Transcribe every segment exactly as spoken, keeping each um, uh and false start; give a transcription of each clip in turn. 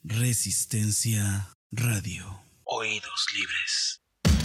Resistencia Radio. Oídos libres.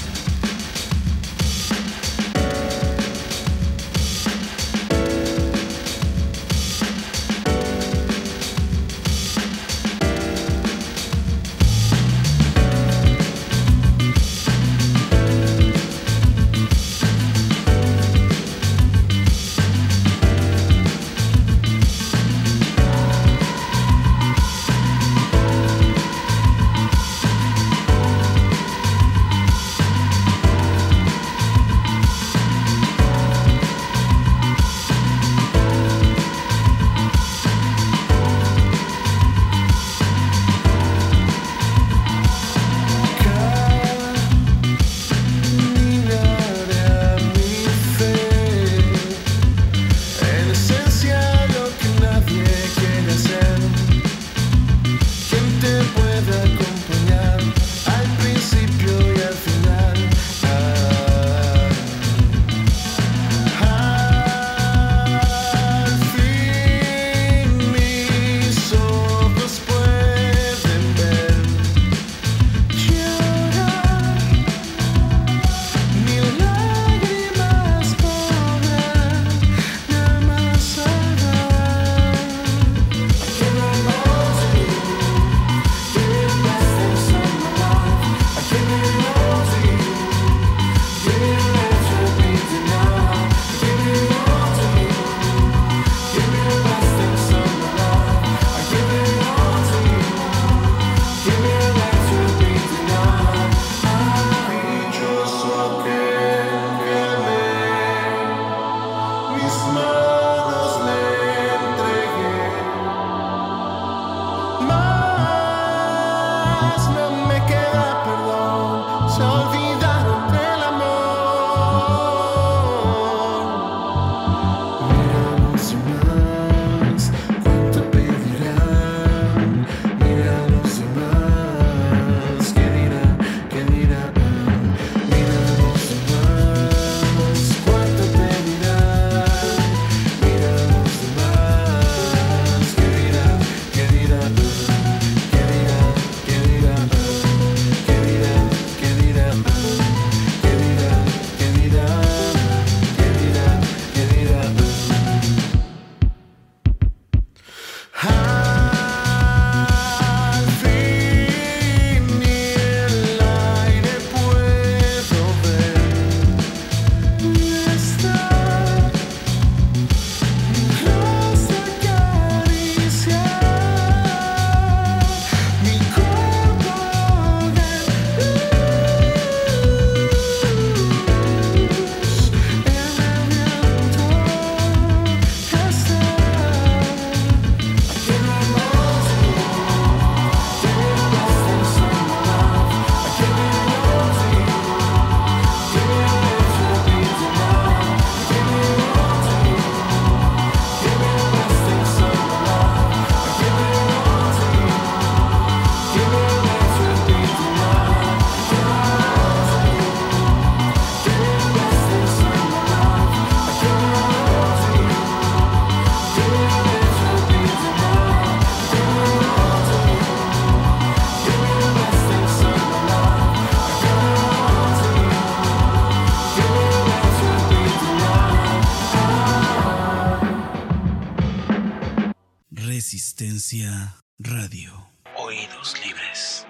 Resistencia Radio. Oídos libres.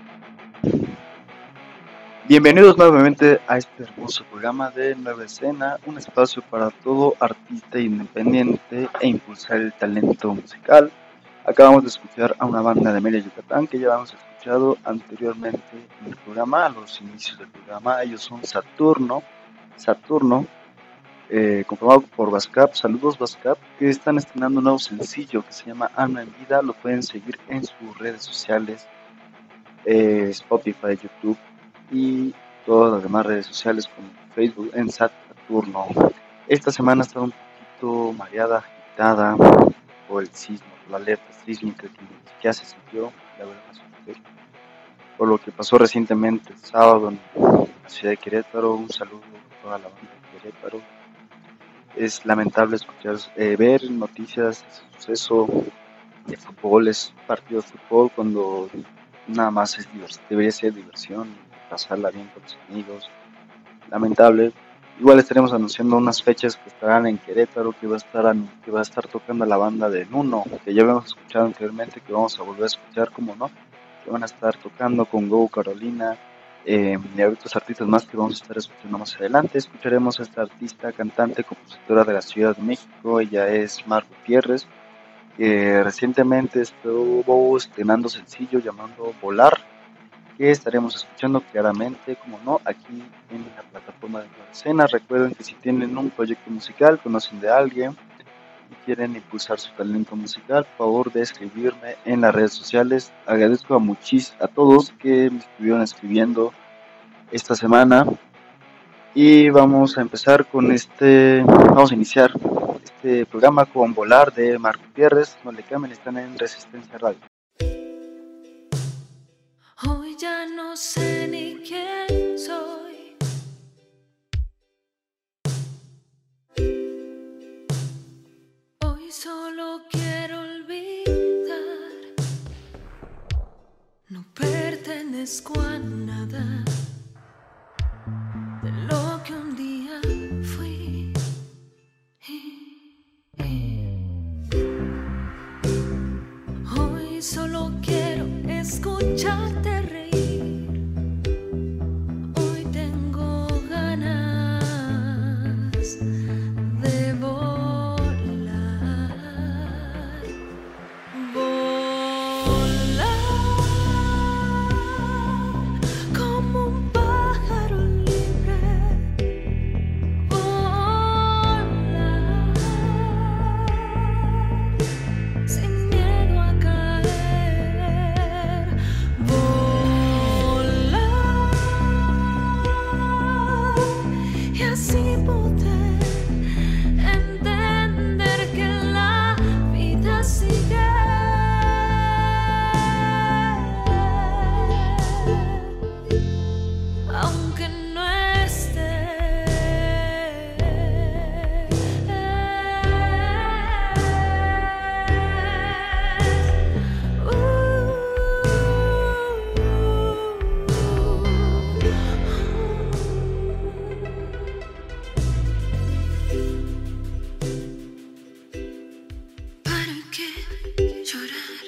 Bienvenidos nuevamente a este hermoso programa de Nueva Escena, un espacio para todo artista independiente e impulsar el talento musical. Acabamos de escuchar a una banda de Mérida, Yucatán, que ya habíamos escuchado anteriormente en el programa, a los inicios del programa. Ellos son Saturno, Saturno, eh, conformado por Vascap. Saludos Vascap, que están estrenando un nuevo sencillo que se llama Ana en Vida. Lo pueden seguir en sus redes sociales, eh, Spotify, YouTube y todas las demás redes sociales como Facebook en Saturno. Esta semana ha estado un poquito mareada, agitada por el sismo, por la alerta sísmica que ya se sintió, la verdad me asusté, por lo que pasó recientemente el sábado en la ciudad de Querétaro. Un saludo a toda la banda de Querétaro. Es lamentable escuchar, eh, ver noticias de ese suceso de fútbol, es partido de fútbol cuando nada más es divers- debería ser diversión, pasarla bien con los amigos. Lamentable. Igual estaremos anunciando unas fechas que estarán en Querétaro, que va a estar an- que va a estar tocando la banda de Nuno, que ya habíamos escuchado anteriormente, que vamos a volver a escuchar, como no, que van a estar tocando con Go Carolina, eh, y hay otros artistas más que vamos a estar escuchando más adelante. Escucharemos a esta artista, cantante, compositora de la Ciudad de México. Ella es Mar Gutiérrez, que recientemente estuvo estrenando sencillo llamado Volar, que estaremos escuchando claramente, como no, aquí en la plataforma de Nueva Escena. Recuerden que si tienen un proyecto musical, conocen de alguien y quieren impulsar su talento musical, por favor de escribirme en las redes sociales. Agradezco a muchis a todos que me estuvieron escribiendo esta semana y vamos a empezar con este, vamos a iniciar este programa con Volar de Marco Gutiérrez. No le cambien, están en Resistencia Radio. Hoy ya no sé ni quién soy. Hoy solo quiero olvidar. No pertenezco a nada de lo que un día fui. Hoy solo quiero escucharte reír. Hoy tengo ganas de volar, volar como un pájaro libre, volar sin miedo a caer, volar y así poder entender que la vida sigue. Aunque no ¿para qué llorar?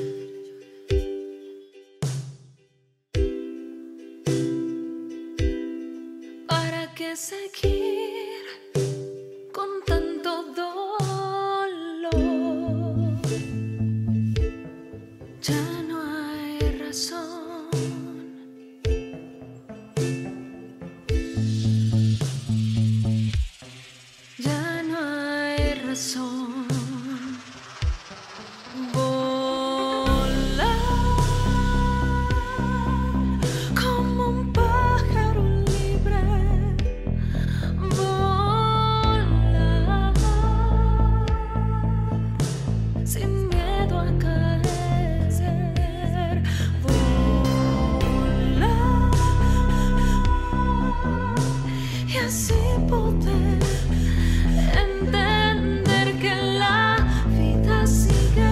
¿Para qué seguir con tanto dolor? Ya no hay razón. Ya no hay razón. Volar como un pájaro libre, volar sin miedo a caer, volar y así poder entender que la vida sigue.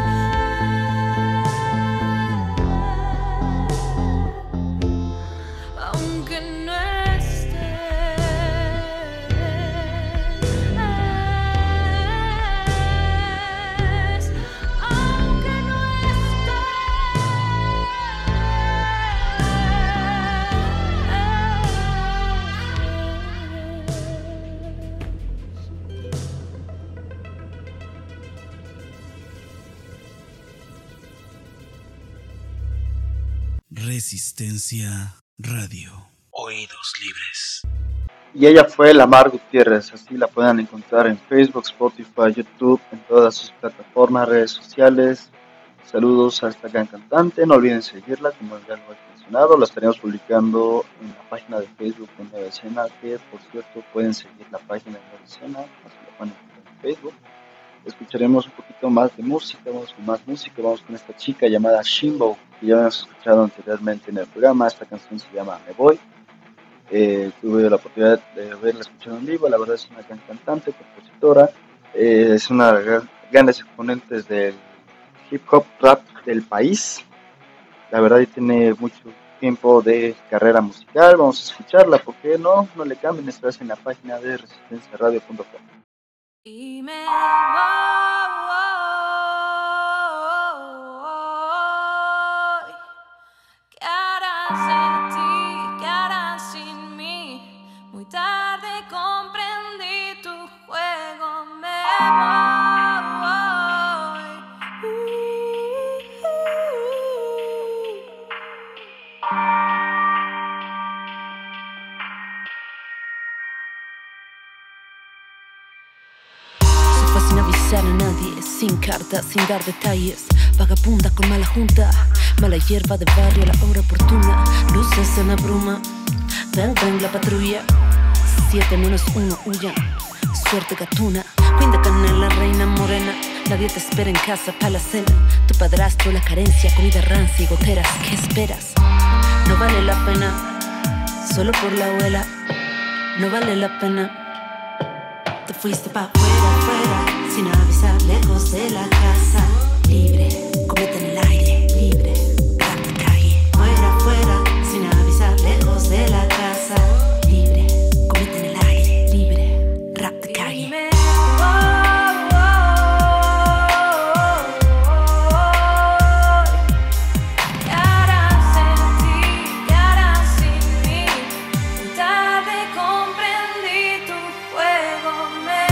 Aunque no estés, aunque no Resistencia Radio. Oídos libres. Y ella fue la Mar Gutiérrez, así la pueden encontrar en Facebook, Spotify, YouTube, en todas sus plataformas, redes sociales. Saludos a esta gran cantante, no olviden seguirla, como ya lo he mencionado, la estaremos publicando en la página de Facebook de Nueva Escena, que por cierto pueden seguir la página de Nueva Escena, así la pueden encontrar en Facebook. Escucharemos un poquito más de música, vamos con más música, vamos con esta chica llamada Shimbo, que ya hemos escuchado anteriormente en el programa. Esta canción se llama Me Voy. Eh, tuve la oportunidad de verla escuchando en vivo, la verdad es una gran cantante, compositora, eh, es una de las grandes exponentes del hip hop rap del país, la verdad ya tiene mucho tiempo de carrera musical. Vamos a escucharla, ¿por qué no? No le cambien, estás en la página de resistencia radio punto com. Y me voy. ¿Qué harás de ti? ¿Qué harás sin mí? Muy tarde comprendí tu juego. Me voy. Se fue sin avisar a nadie, sin cartas, sin dar detalles. Vagabunda con mala junta, mala hierba de barrio a la hora oportuna. Luces en la bruma, ven, ven la patrulla. Siete menos uno huyan, suerte gatuna. Queen de canela, reina morena. Nadie te espera en casa para la cena. Tu padrastro, la carencia, comida rancia y goteras. ¿Qué esperas? No vale la pena, solo por la abuela. No vale la pena. Te fuiste pa' afuera, afuera, sin avisar, lejos de la casa. Libre, comete en el aire, libre, rap de calle. Fuera, fuera, sin avisar, lejos de la casa. Libre, comete en el aire, libre, rap de calle. ¿Qué harás en ti? ¿Qué harás sin mí? Muy tarde comprendí tu juego. Me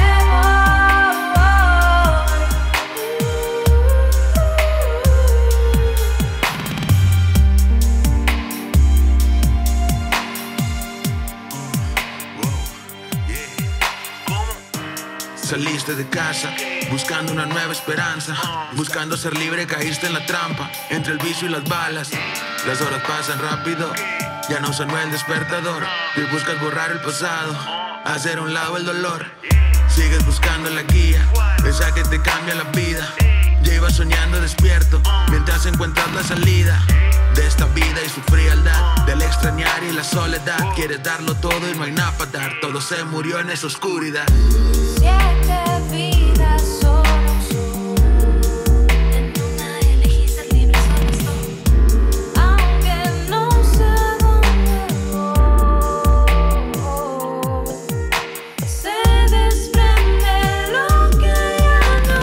Saliste de casa, buscando una nueva esperanza. Buscando ser libre, caíste en la trampa. Entre el vicio y las balas, las horas pasan rápido. Ya no sonó el despertador. Y buscas borrar el pasado, hacer a un lado el dolor. Sigues buscando la guía, esa que te cambia la vida. Ya ibas soñando despierto, mientras encuentras la salida de esta vida y su frialdad, del extrañar y la soledad. Quieres darlo todo y no hay nada para dar. Todo se murió en esa oscuridad. Siete vidas solo son. En una elegí ser libre solo estoy. Aunque no sé dónde voy, se desprende lo que ya no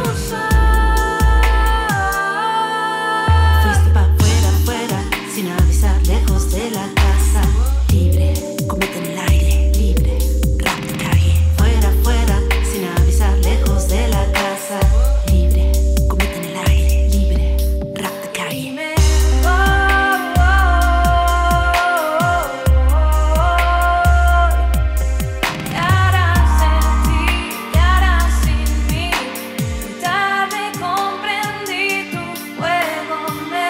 soy. Fuiste pa' afuera, afuera, sin avisar, lejos de la casa. Libre, comete en el aire, libre, rap de calle. Fuera, fuera, sin avisar, lejos de la casa. Libre, comete en el aire, libre, rap de calle. Me voy. ¿Qué harás en ti? ¿Qué harás sin mí? Muy tarde comprendí tu juego. Me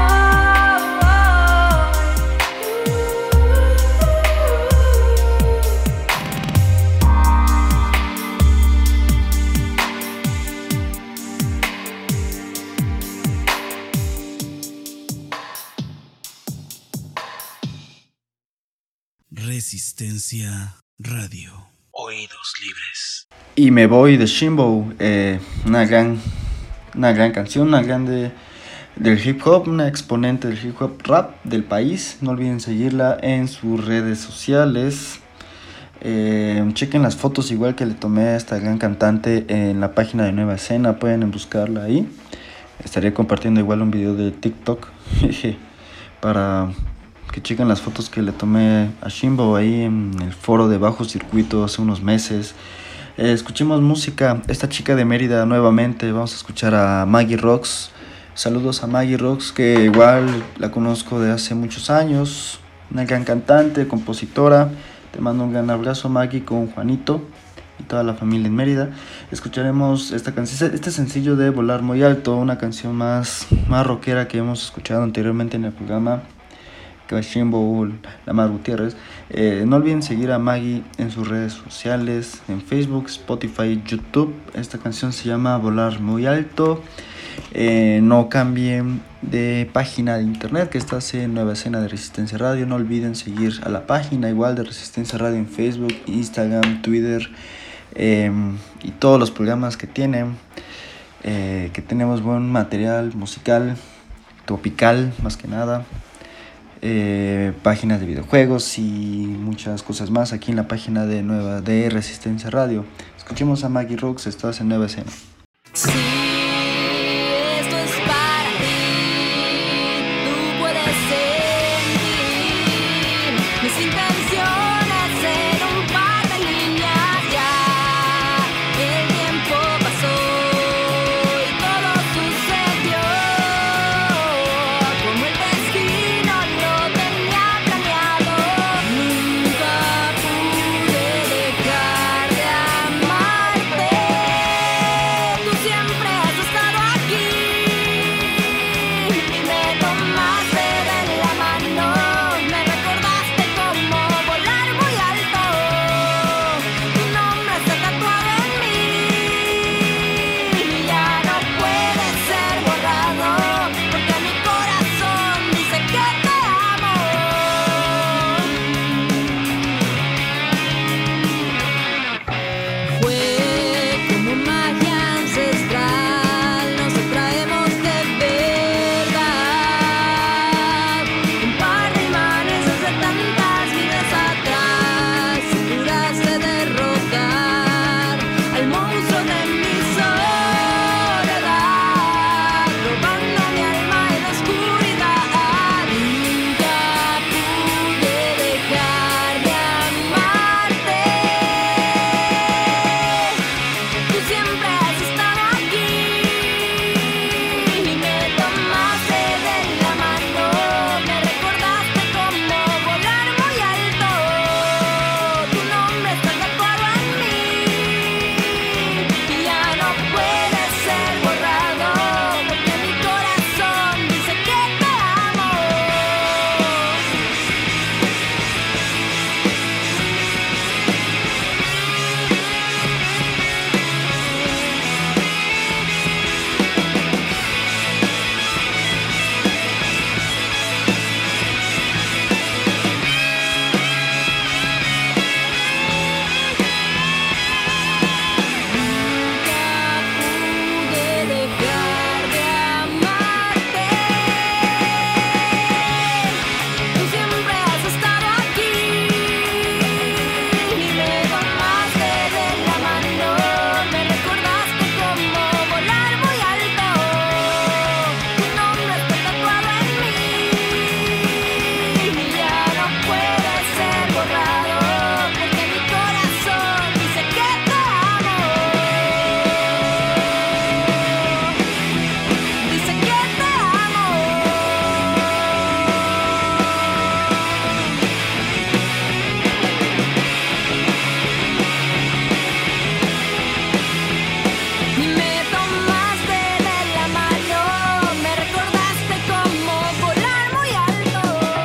Resistencia Radio. Oídos libres. Y me voy de Shimbo, eh, una gran una gran canción, una grande del hip hop, una exponente del hip hop rap del país. No olviden seguirla en sus redes sociales. Eh, chequen las fotos igual que le tomé a esta gran cantante en la página de Nueva Escena, pueden buscarla ahí. Estaré compartiendo igual un video de TikTok para que chequen las fotos que le tomé a Shimbo ahí en el foro de Bajo Circuito hace unos meses. Eh, escuchemos música, esta chica de Mérida nuevamente, vamos a escuchar a Maggie Rocks. Saludos a Maggie Rocks, que igual la conozco de hace muchos años, una gran cantante, compositora. Te mando un gran abrazo, Maggie, con Juanito y toda la familia en Mérida. Escucharemos esta canción, este sencillo de Volar Muy Alto, una canción más, más rockera que hemos escuchado anteriormente en el programa, que Shimbo, la Mar Gutiérrez. Eh, no olviden seguir a Maggie en sus redes sociales, en Facebook, Spotify, YouTube. Esta canción se llama Volar Muy Alto. Eh, no cambien de página de internet, que está en Nueva Escena de Resistencia Radio. No olviden seguir a la página igual de Resistencia Radio en Facebook, Instagram, Twitter, eh, y todos los programas que tienen, eh, que tenemos buen material musical tropical más que nada, eh, páginas de videojuegos y muchas cosas más aquí en la página de Nueva de Resistencia Radio. Escuchemos a Maggie Rocks, estás en Nueva Escena. Sí, esto es para ti, tú puedes sentir mis intenciones en un par de líneas ya. El tiempo pasó y todo sucedió como el destino lo tenía planeado. Nunca pude dejar de amarte. Tú siempre has estado aquí y me tomaste de la mano. Me recordaste como volar muy alto. Tu nombre está tatuado en mí y ya no puede ser borrado, porque mi corazón dice que te amo. Fue como magia ancestral, nos atraemos de verdad. Un par de imanes hace tantas vidas atrás, seguras de derrotar al monstruo de mi soledad, robando mi alma en la oscuridad. Nunca pude dejar de amarte. Tú siempre has estado aquí y me tomaste de la mano. Me recordaste como volar muy alto. Tu nombre está tatuado en mí y ya no puede ser borrado, porque mi corazón dice que te amo. Nunca pude dejar de amarte. Tú siempre has estado aquí y me tomaste de la mano. Me recordaste como volar muy alto. Tu nombre está tatuado en mí y ya no puede ser borrado, porque mi corazón dice que te amo. Dice que te amo. Y me tomaste de la mano, me recordaste como volar muy alto.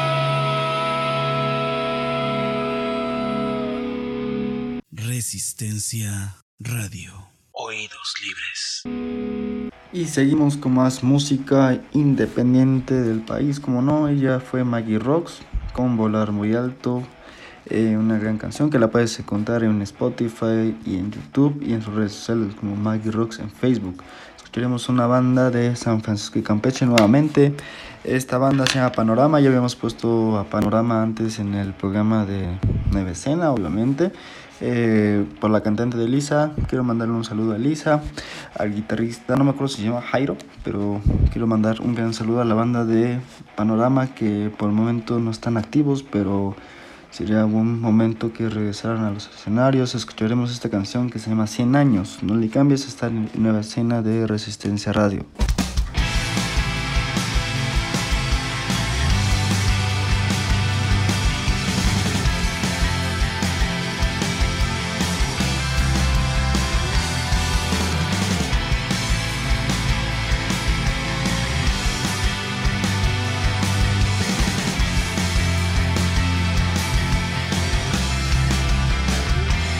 Resistencia Radio. Oídos libres. Y seguimos con más música independiente del país, como no, ella fue Maggie Rocks con Volar Muy Alto, eh, una gran canción que la puedes encontrar en Spotify y en YouTube y en sus redes sociales como Maggie Rocks en Facebook. Escucharemos una banda de San Francisco y Campeche nuevamente. Esta banda se llama Panorama, ya habíamos puesto a Panorama antes en el programa de Nueva Escena, obviamente. Eh, por la cantante de Lisa, quiero mandarle un saludo a Lisa, al guitarrista, no me acuerdo si se llama Jairo, pero quiero mandar un gran saludo a la banda de Panorama, que por el momento no están activos, pero sería un momento que regresaran a los escenarios. Escucharemos esta canción que se llama cien años, no le cambies, está en Nueva Escena de Resistencia Radio.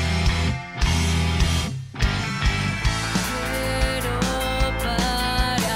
Quiero parar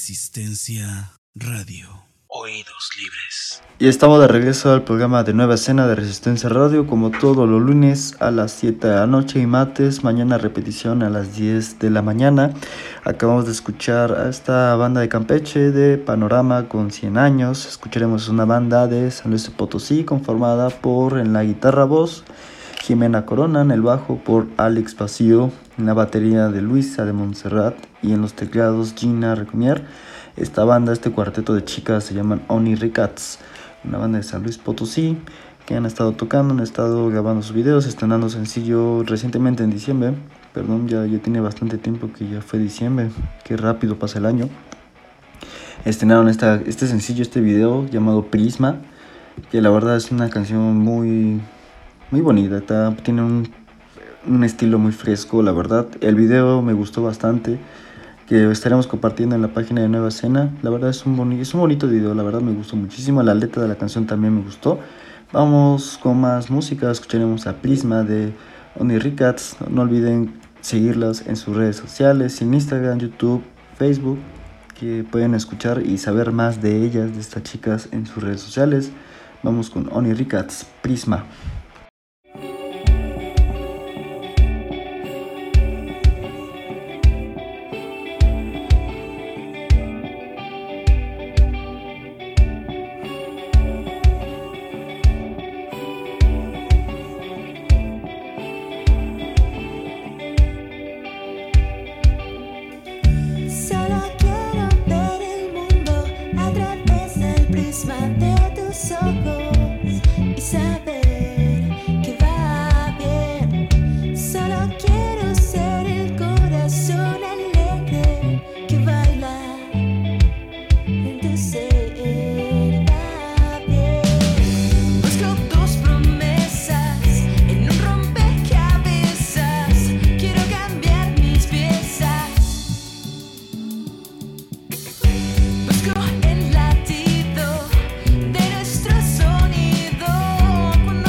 Resistencia Radio. Oídos libres. Y estamos de regreso al programa de Nueva Escena de Resistencia Radio, como todos los lunes a las siete de la noche y martes, mañana repetición a las diez de la mañana. Acabamos de escuchar a esta banda de Campeche de Panorama con cien años. Escucharemos una banda de San Luis Potosí conformada por en la guitarra voz Jimena Corona, en el bajo por Alex Vacío, en la batería de Luisa de Montserrat y en los teclados Gina Recomier. Esta banda, este cuarteto de chicas se llaman Oni Ricats, una banda de San Luis Potosí que han estado tocando, han estado grabando sus videos, estrenando sencillo recientemente en diciembre. Perdón, ya, ya tiene bastante tiempo que ya fue diciembre, qué rápido pasa el año. Estrenaron esta, este sencillo, este video llamado Prisma, que la verdad es una canción muy, muy bonita, está, tiene un, un estilo muy fresco, la verdad. El video me gustó bastante, que estaremos compartiendo en la página de Nueva Escena. La verdad es un, boni- es un bonito video, la verdad me gustó muchísimo. La letra de la canción también me gustó. Vamos con más música, escucharemos a Prisma de Oni Ricats. No olviden seguirlas en sus redes sociales, en Instagram, YouTube, Facebook, que pueden escuchar y saber más de ellas, de estas chicas, en sus redes sociales. Vamos con Oni Ricats, Prisma. El latido de nuestro sonido.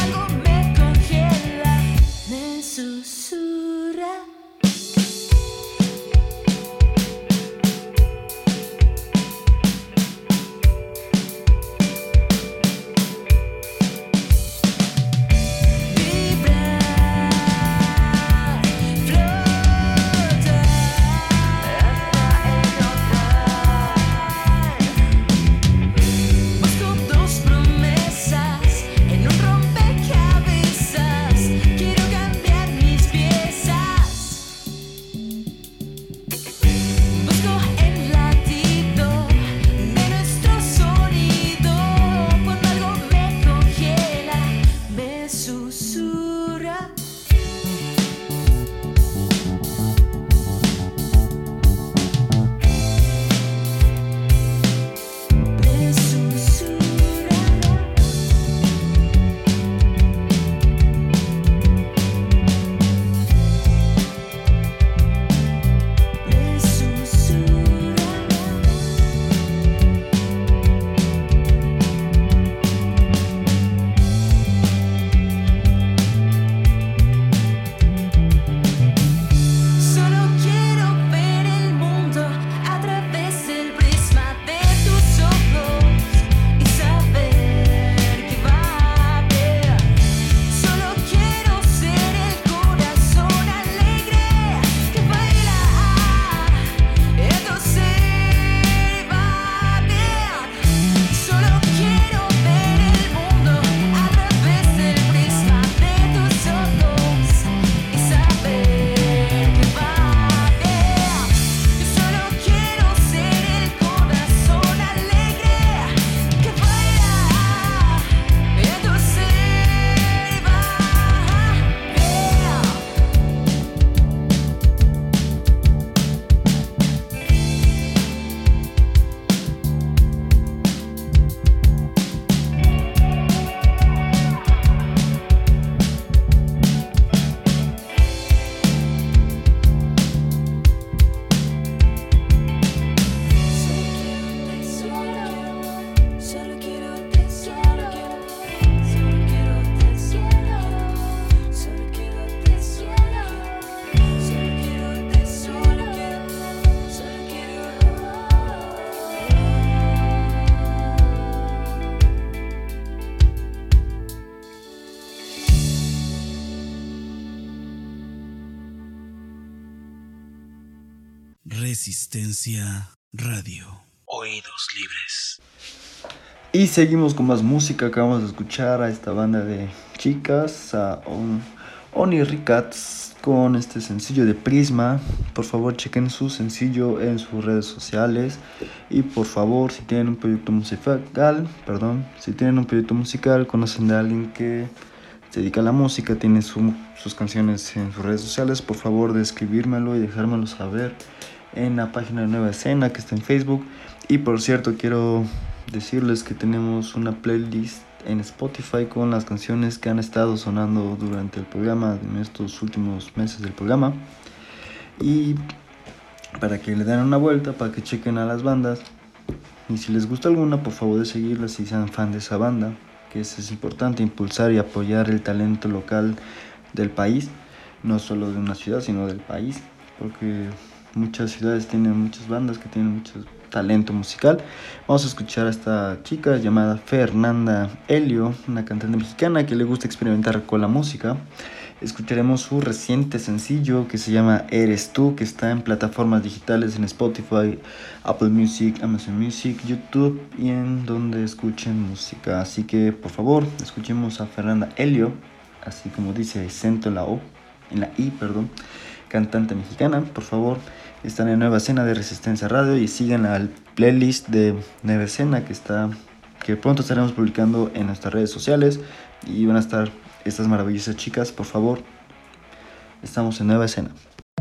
Resistencia Radio. Oídos libres. Y seguimos con más música. Acabamos de escuchar a esta banda de chicas, a On- Oni Ricats, con este sencillo de Prisma. Por favor, chequen su sencillo en sus redes sociales. Y por favor, si tienen un proyecto musical, perdón, si tienen un proyecto musical, conocen de alguien que se dedica a la música, tiene su, sus canciones en sus redes sociales, por favor de escribírmelo y dejármelo saber en la página de Nueva Escena que está en Facebook. Y por cierto, quiero decirles que tenemos una playlist en Spotify con las canciones que han estado sonando durante el programa, en estos últimos meses del programa, y para que le den una vuelta, para que chequen a las bandas, y si les gusta alguna, por favor de seguirlas si sean fan de esa banda, que es, es importante impulsar y apoyar el talento local del país, no solo de una ciudad sino del país, porque muchas ciudades tienen muchas bandas que tienen mucho talento musical. Vamos a escuchar a esta chica llamada Fernanda Helio, una cantante mexicana que le gusta experimentar con la música. Escucharemos su reciente sencillo que se llama Eres Tú, que está en plataformas digitales en Spotify, Apple Music, Amazon Music, YouTube y en donde escuchen música. Así que por favor, escuchemos a Fernanda Helio, así como dice acento en la O, en la I, perdón, cantante mexicana. Por favor, están en Nueva Escena de Resistencia Radio y sigan al playlist de Nueva Escena que está, que pronto estaremos publicando en nuestras redes sociales y van a estar estas maravillosas chicas. Por favor, estamos en Nueva Escena.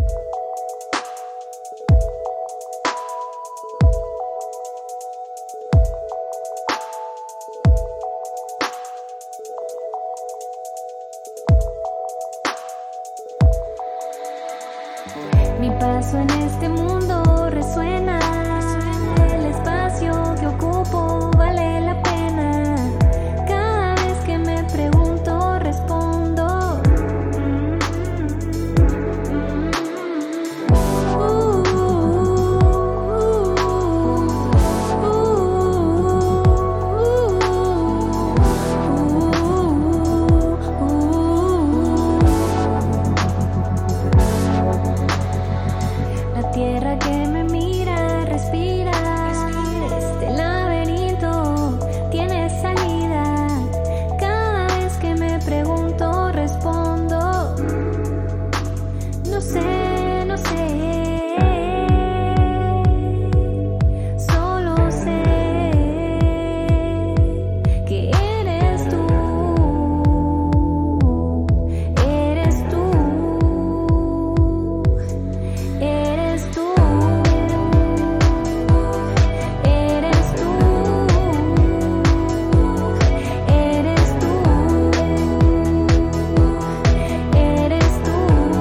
Mi paso en este mundo resuena, el espacio que ocupo vale la pena. Cada vez que me pregunto respondo. Uh, uh, uh, uh, uh. La tierra que me mira, respira. Este laberinto tiene salida. Cada vez que me pregunto, respondo. No sé, no sé. Solo sé que eres tú. Eres tú. Eres tú, eres tú, eres tú, eres tú.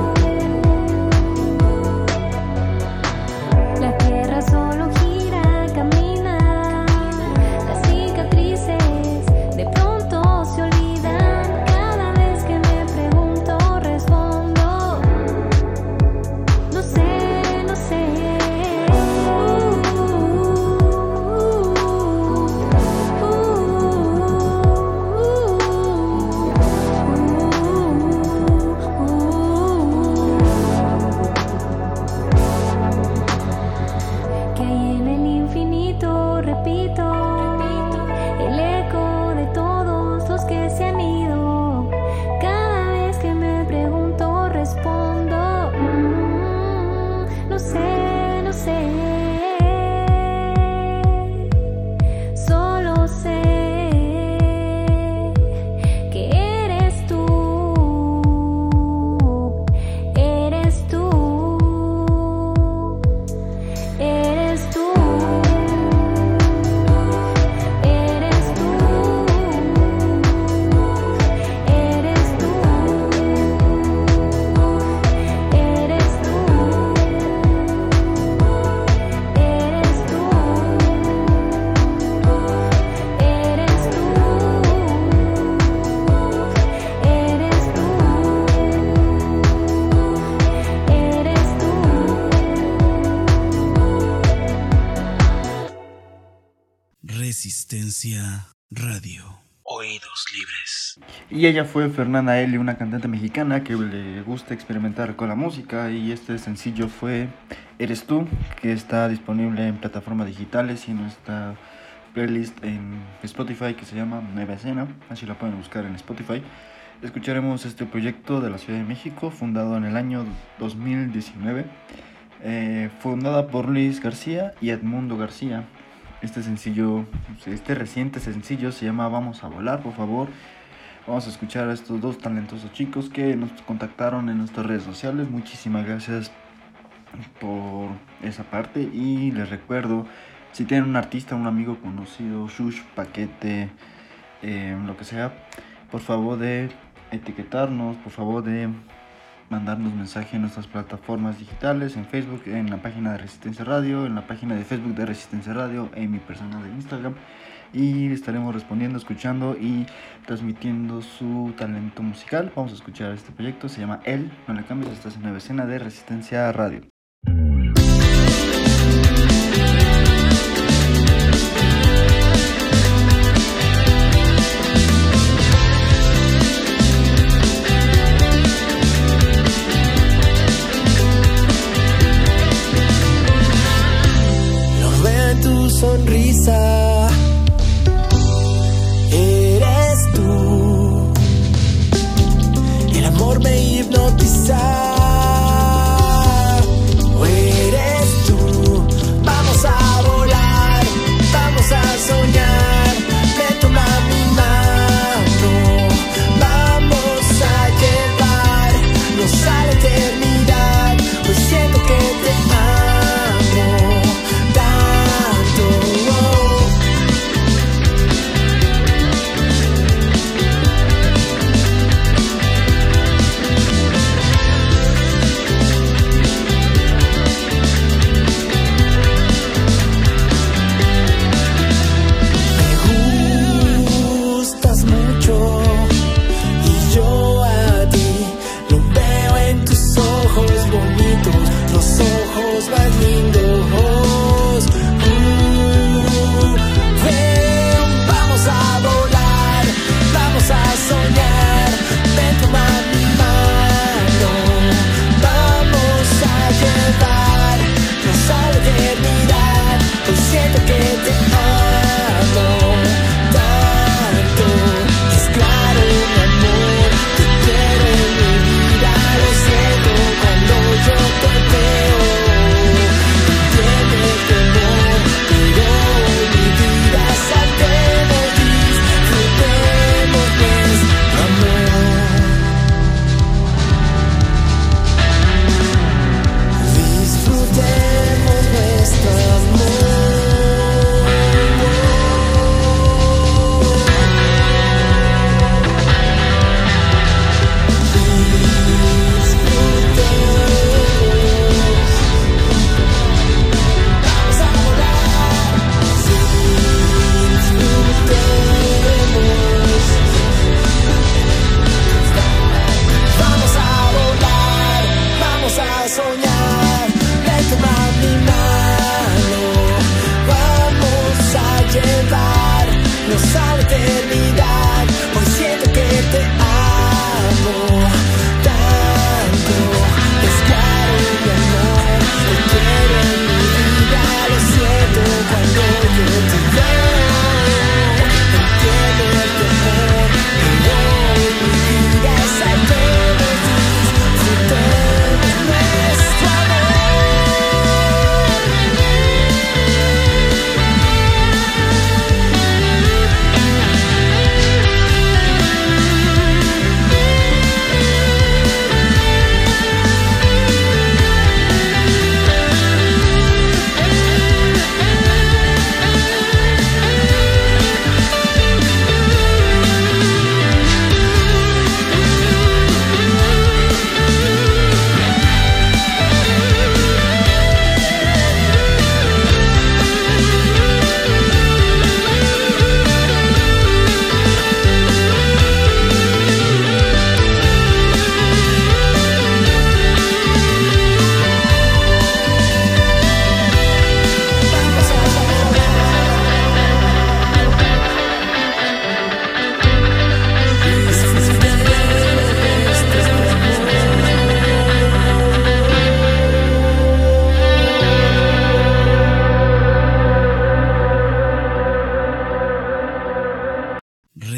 La tierra solo gira, camina. Las cicatrices de pronto se olvidan. Cada vez que me pregunto, respondo. No sé, no sé. Que hay en el infinito, repito, el eco de todos los que se han ido. Cada vez que me pregunto, respondo. Mm, no sé, no sé. Solo sé que eres tú. Eres tú. Eres tú. Eres tú. Eres tú. Eres tú. Eres tú. Eres tú. Eres tú. Eres tú. Resistencia Radio. Oídos Libres. Y ella fue Fernanda Eli, una cantante mexicana que le gusta experimentar con la música, y este sencillo fue Eres Tú, que está disponible en plataformas digitales y en nuestra playlist en Spotify que se llama Nueva Escena, así la pueden buscar en Spotify. Escucharemos este proyecto de la Ciudad de México, fundado en el año dos mil diecinueve, eh, fundada por Luis García y Edmundo García. Este sencillo, este reciente sencillo se llama Vamos a Volar. Por favor, vamos a escuchar a estos dos talentosos chicos que nos contactaron en nuestras redes sociales. Muchísimas gracias por esa parte, y les recuerdo, si tienen un artista, un amigo conocido, shush, paquete, eh, lo que sea, por favor de etiquetarnos, por favor de mandarnos mensaje en nuestras plataformas digitales, en Facebook, en la página de Resistencia Radio, en la página de Facebook de Resistencia Radio, en mi personal de Instagram, y estaremos respondiendo, escuchando y transmitiendo su talento musical. Vamos a escuchar este proyecto, se llama Él, no le cambies, estás en Nueva Escena de Resistencia Radio. Sonrisa, eres tú. El amor me hipnotiza.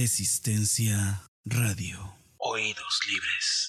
Resistencia Radio. Oídos libres.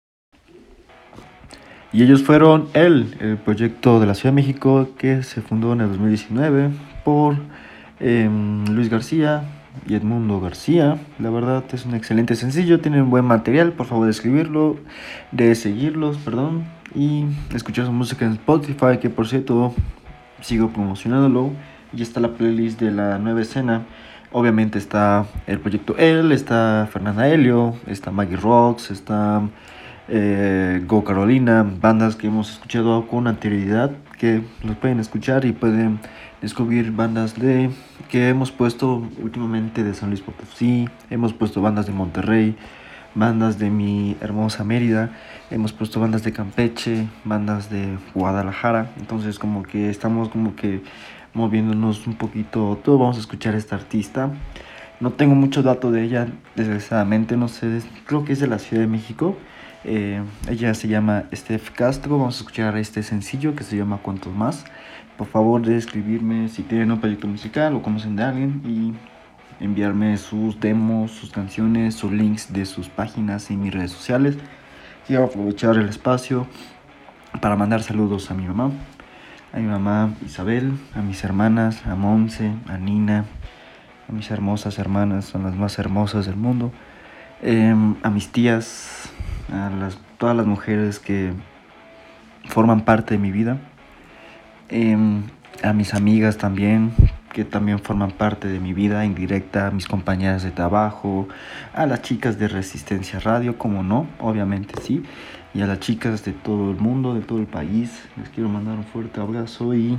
Y ellos fueron él, el proyecto de la Ciudad de México que se fundó en el dos mil diecinueve por eh, Luis García y Edmundo García. La verdad es un excelente sencillo, tienen buen material, por favor de escribirlo, de seguirlos, perdón, y escuchar su música en Spotify, que por cierto sigo promocionándolo. Y está la playlist de la nueva escena. Obviamente está el proyecto él, está Fernanda Helio, está Maggie Rocks, está eh, Go Carolina, bandas que hemos escuchado con anterioridad, que los pueden escuchar y pueden descubrir bandas de que hemos puesto últimamente de San Luis Potosí, hemos puesto bandas de Monterrey, bandas de mi hermosa Mérida, hemos puesto bandas de Campeche, bandas de Guadalajara. Entonces como que estamos como que moviéndonos un poquito todo. Vamos a escuchar a esta artista. No tengo mucho dato de ella, desgraciadamente, no sé, creo que es de la Ciudad de México. Eh, ella se llama Steph Castro. Vamos a escuchar este sencillo que se llama Cuantos Más. Por favor de escribirme si tienen un proyecto musical o conocen de alguien y enviarme sus demos, sus canciones, sus links de sus páginas en mis redes sociales. Quiero aprovechar el espacio para mandar saludos a mi mamá, a mi mamá Isabel, a mis hermanas, a Monse, a Nina, a mis hermosas hermanas, son las más hermosas del mundo, eh, a mis tías, a las, todas las mujeres que forman parte de mi vida, eh, a mis amigas también, que también forman parte de mi vida indirecta, a mis compañeras de trabajo, a las chicas de Resistencia Radio, como no, obviamente sí, y a las chicas de todo el mundo, de todo el país. Les quiero mandar un fuerte abrazo y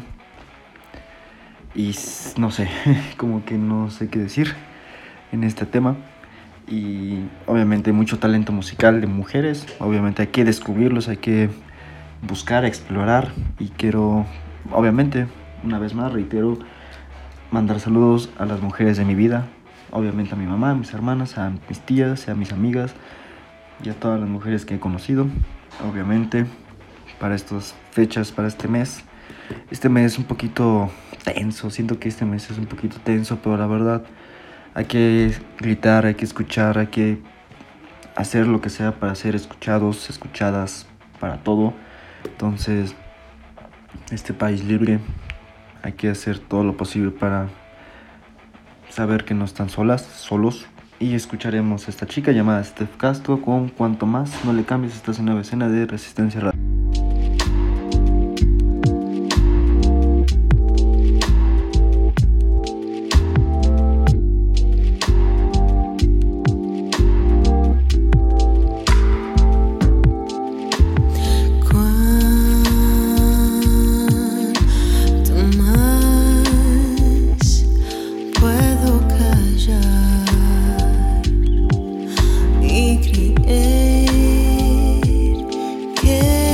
y no sé, como que no sé qué decir en este tema. Y obviamente hay mucho talento musical de mujeres, obviamente hay que descubrirlos, hay que buscar, explorar, y quiero, obviamente, una vez más reitero, mandar saludos a las mujeres de mi vida, obviamente a mi mamá, a mis hermanas, a mis tías, a mis amigas y a todas las mujeres que he conocido. Obviamente para estas fechas, para este mes, este mes es un poquito tenso, siento que este mes es un poquito tenso, pero la verdad hay que gritar, hay que escuchar, hay que hacer lo que sea para ser escuchados, escuchadas, para todo. Entonces, este país libre, hay que hacer todo lo posible para saber que no están solas, solos. Y escucharemos a esta chica llamada Steph Castro con Cuanto Más. No le cambies, estás en una escena de Resistencia Radio. Y creer que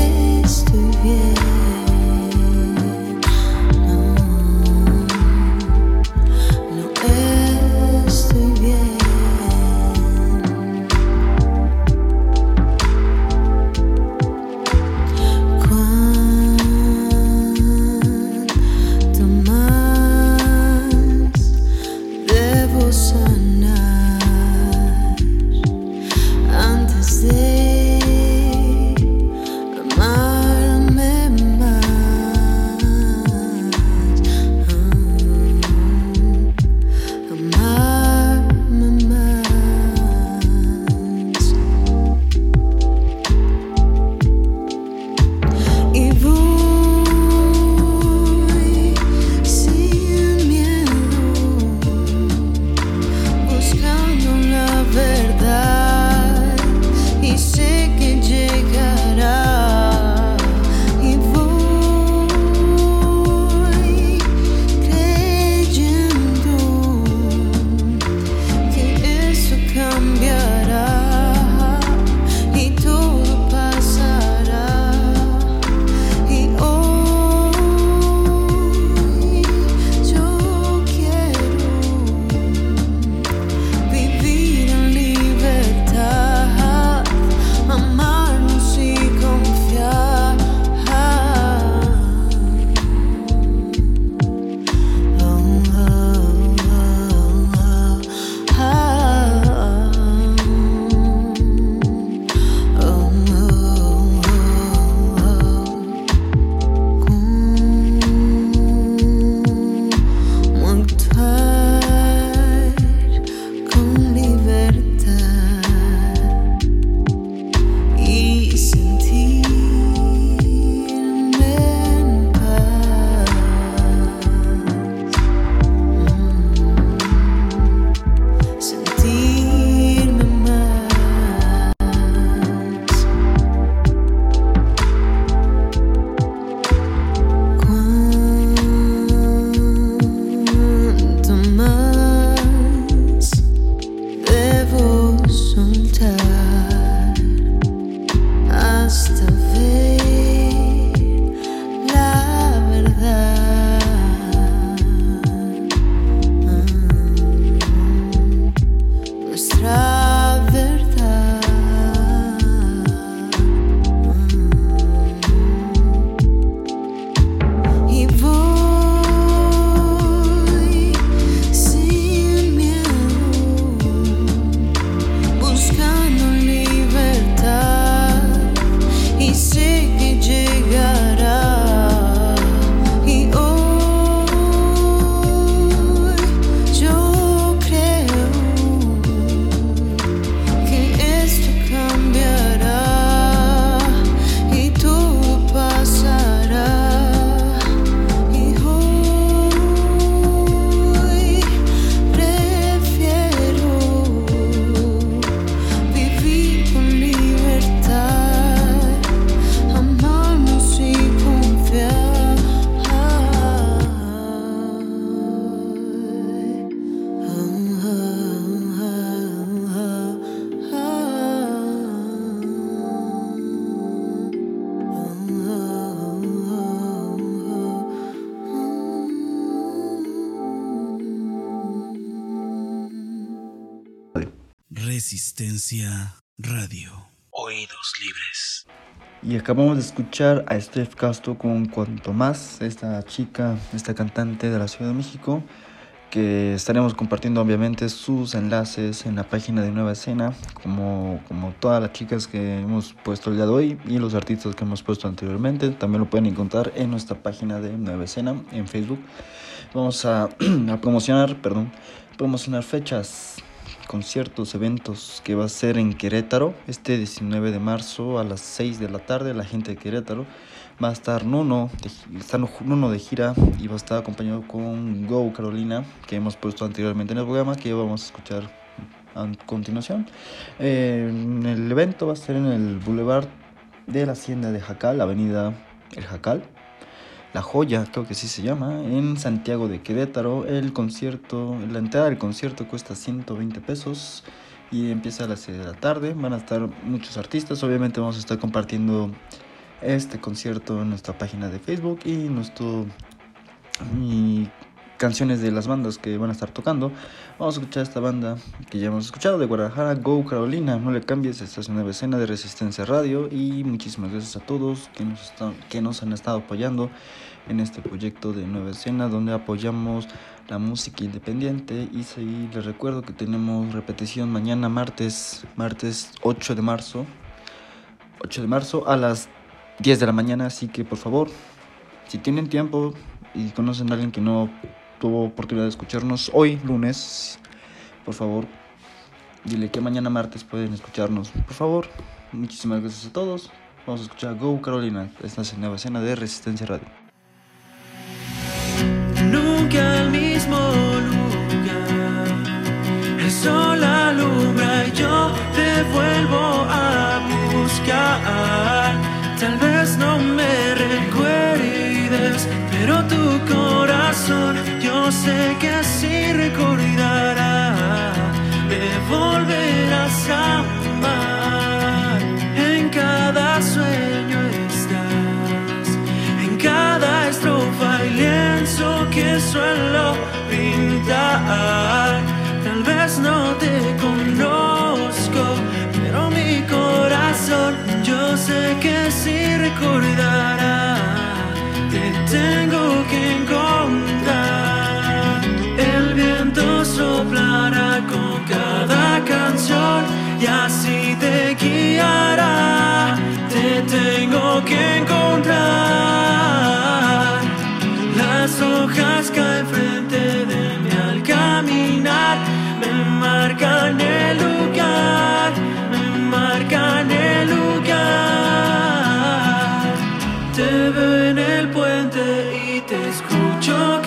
Resistencia Radio. Oídos libres. Y acabamos de escuchar a Steph Castro con Cuanto Más, esta chica, esta cantante de la Ciudad de México, que estaremos compartiendo obviamente sus enlaces en la página de Nueva Escena, como, como todas las chicas que hemos puesto el día de hoy y los artistas que hemos puesto anteriormente. También lo pueden encontrar en nuestra página de Nueva Escena en Facebook. Vamos a, a promocionar, perdón, promocionar fechas, conciertos, eventos que va a ser en Querétaro este diecinueve de marzo a las seis de la tarde. La gente de Querétaro va a estar Nuno de, está Nuno de gira y va a estar acompañado con Go Carolina, que hemos puesto anteriormente en el programa, que vamos a escuchar a continuación. Eh, el evento va a ser en el Boulevard de la Hacienda de Jacal, avenida El Jacal, La Joya, creo que sí se llama, en Santiago de Querétaro. El concierto, la entrada del concierto cuesta ciento veinte pesos y empieza a las seis de la tarde. Van a estar muchos artistas, obviamente vamos a estar compartiendo este concierto en nuestra página de Facebook y nuestro y canciones de las bandas que van a estar tocando. Vamos a escuchar esta banda que ya hemos escuchado de Guadalajara, Go Carolina. No le cambies, esta es una nueva escena de Resistencia Radio y muchísimas gracias a todos que nos, están, que nos han estado apoyando en este proyecto de Nueva Escena, donde apoyamos la música independiente. Y sí, les recuerdo que tenemos repetición mañana martes, martes ocho de marzo ocho de marzo a las diez de la mañana, así que por favor, si tienen tiempo y conocen a alguien que no tuvo oportunidad de escucharnos hoy lunes, por favor, dile que mañana martes pueden escucharnos, por favor. Muchísimas gracias a todos. Vamos a escuchar Go Carolina. Esta es la Nueva Escena de Resistencia Radio. Nunca al mismo lugar, el sol alumbra y yo te vuelvo a buscar. Tal vez no me recuerdes, pero tu corazón yo sé que sí recordará. Me volverás a amar. En cada sueño estás, en cada estrofa y lienzo que suelo pintar. Tal vez no te conozco, pero mi corazón yo sé que sí recordará. Te tengo que encontrar. El viento soplará con cada canción y así te guiará. Te tengo que encontrar. Las hojas caen frente de mí al caminar, me marcan el lugar, me marcan el lugar. Te veo en el puente y te escucho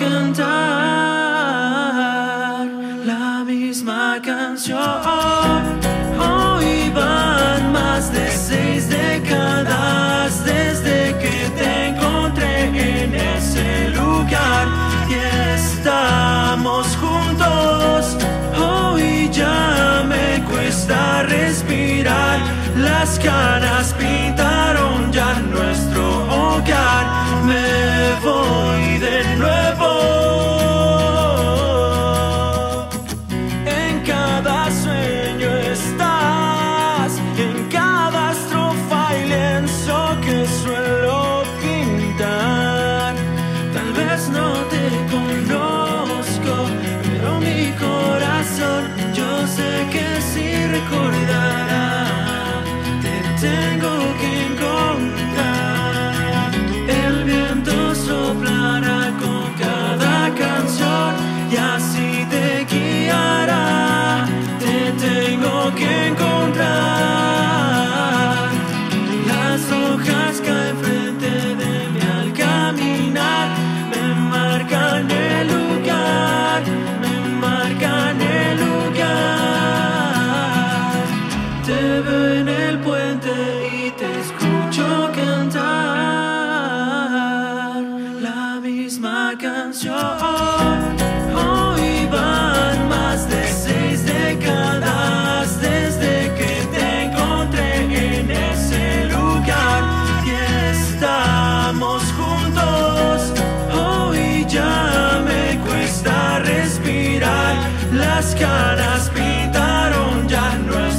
cantar la misma canción. Hoy van más de seis décadas desde que te encontré en ese lugar y estamos juntos. Hoy ya me cuesta respirar, las caras pintaron ya nuestro hogar. Me voy de nuevo. En cada sueño estás, en cada estrofa y lienzo que suelo pintar. Tal vez no te conozco, pero mi corazón yo sé que sí recordará. Te tengo que encontrar. El viento soplará con cada canción y así te guiará. Te tengo que encontrar. Las hojas caen frente de mí al caminar, me marcan el lugar, me marcan el lugar. Te veo en el puente y te escucho cantar la misma canción. Hoy van más de seis décadas desde que te encontré en ese lugar y estamos juntos. Hoy ya me cuesta respirar, las caras pintaron ya nuestro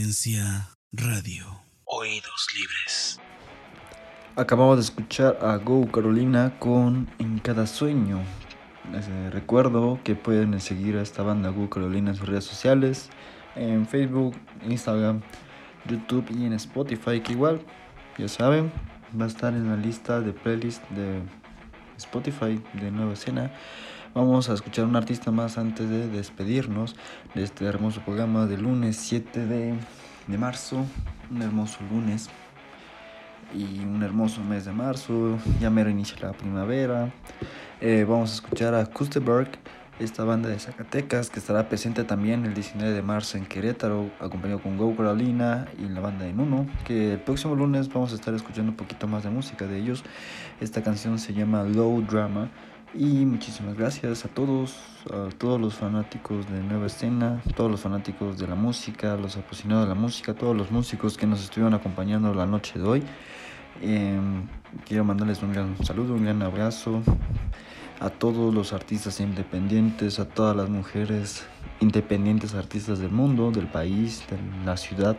Independencia Radio. Oídos libres. Acabamos de escuchar a Go Carolina con En Cada Sueño. Les recuerdo que pueden seguir a esta banda Go Carolina en sus redes sociales, en Facebook, Instagram, YouTube y en Spotify, que igual, ya saben, va a estar en la lista de playlist de Spotify de Nueva Escena. Vamos a escuchar a un artista más antes de despedirnos de este hermoso programa del lunes siete de marzo. Un hermoso lunes y un hermoso mes de marzo. Ya mero inicia la primavera. Eh, vamos a escuchar a Kusterberg, esta banda de Zacatecas, que estará presente también el diecinueve de marzo en Querétaro, acompañado con Go Carolina y la banda de Nuno, que el próximo lunes vamos a estar escuchando un poquito más de música de ellos. Esta canción se llama Low Drama. Y muchísimas gracias a todos, a todos los fanáticos de Nueva Escena, todos los fanáticos de la música, los apasionados de la música, todos los músicos que nos estuvieron acompañando la noche de hoy. Eh, quiero mandarles un gran saludo, un gran abrazo a todos los artistas independientes, a todas las mujeres independientes artistas del mundo, del país, de la ciudad.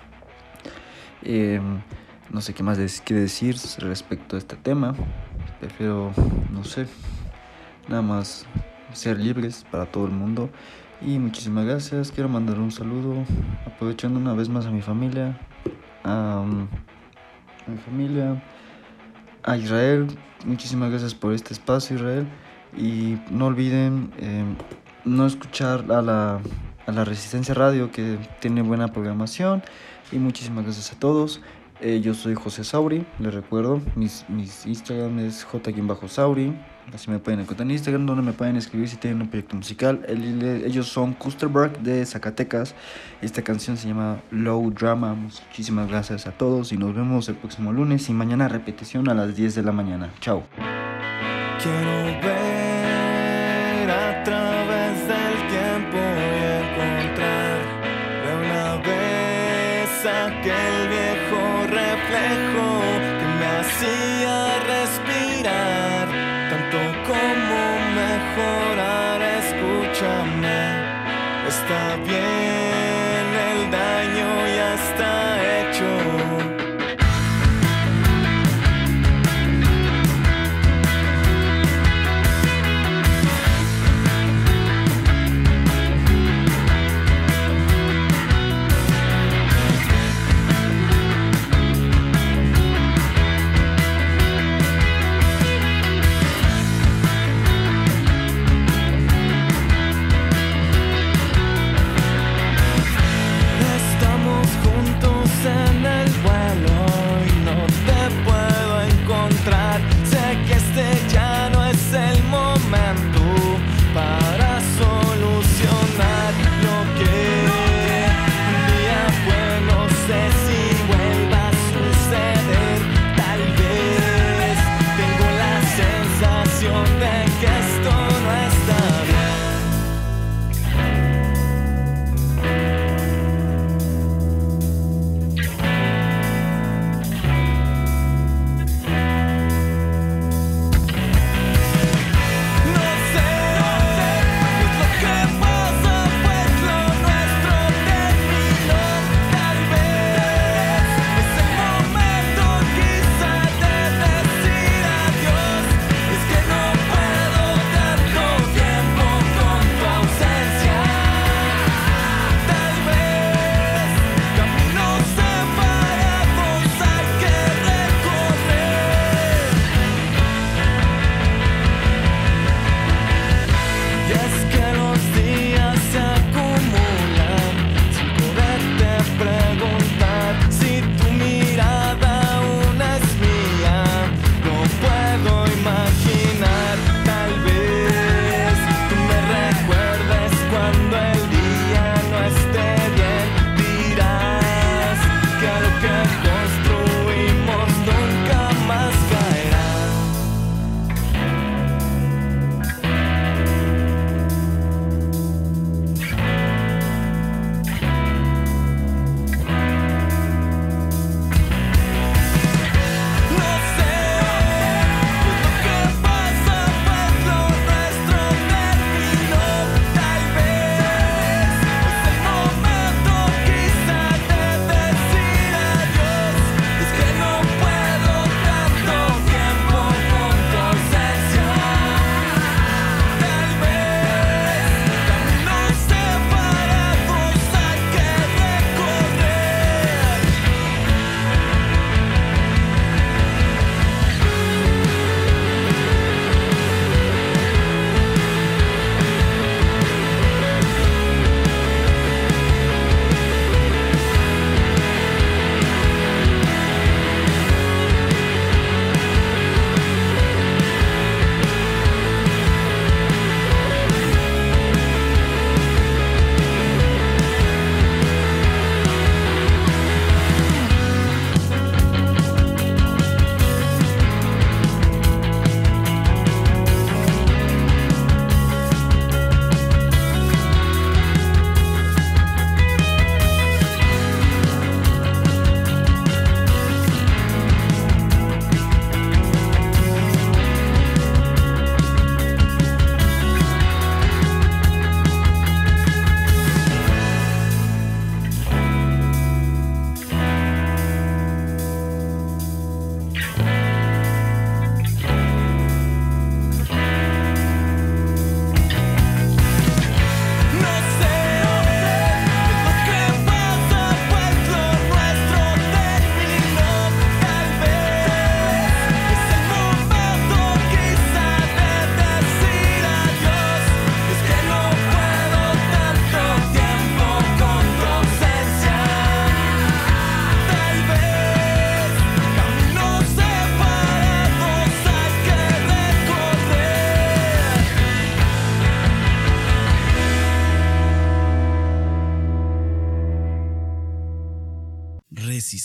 Eh, no sé qué más les quiere decir respecto a este tema. Prefiero, no sé, nada más ser libres para todo el mundo. Y muchísimas gracias. Quiero mandar un saludo, aprovechando una vez más a mi familia, a, a mi familia, a Israel. Muchísimas gracias por este espacio, Israel. Y no olviden eh, no escuchar a la, a la Resistencia Radio, que tiene buena programación. Y muchísimas gracias a todos. Eh, yo soy José Sauri, les recuerdo, mis, mis Instagram es j-sauri, así me pueden encontrar en Instagram, donde me pueden escribir si tienen un proyecto musical. El, el, ellos son Kusterberg de Zacatecas, esta canción se llama Low Drama. Muchísimas gracias a todos y nos vemos el próximo lunes y mañana repetición a las diez de la mañana. Chao. Quiero ver a través del tiempo y encontrar de una vez aquel viejo reflejo que me hacía respirar, tanto como mejorar. Escúchame, está bien, el daño ya está hecho.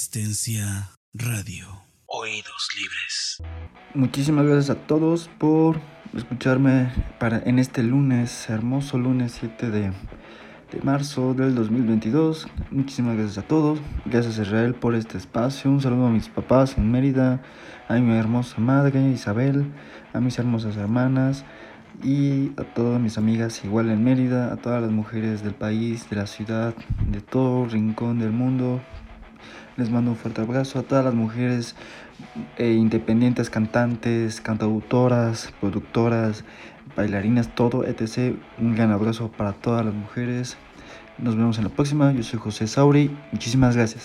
Resistencia Radio. Oídos libres. Muchísimas gracias a todos por escucharme para, en este lunes, hermoso lunes siete de, de marzo del dos mil veintidós. Muchísimas gracias a todos. Gracias a Israel por este espacio. Un saludo a mis papás en Mérida, a mi hermosa madre Isabel, a mis hermosas hermanas y a todas mis amigas igual en Mérida, a todas las mujeres del país, de la ciudad, de todo rincón del mundo. Les mando un fuerte abrazo a todas las mujeres eh, independientes, cantantes, cantautoras, productoras, bailarinas, todo, etcétera. Un gran abrazo para todas las mujeres. Nos vemos en la próxima. Yo soy José Sauri. Muchísimas gracias.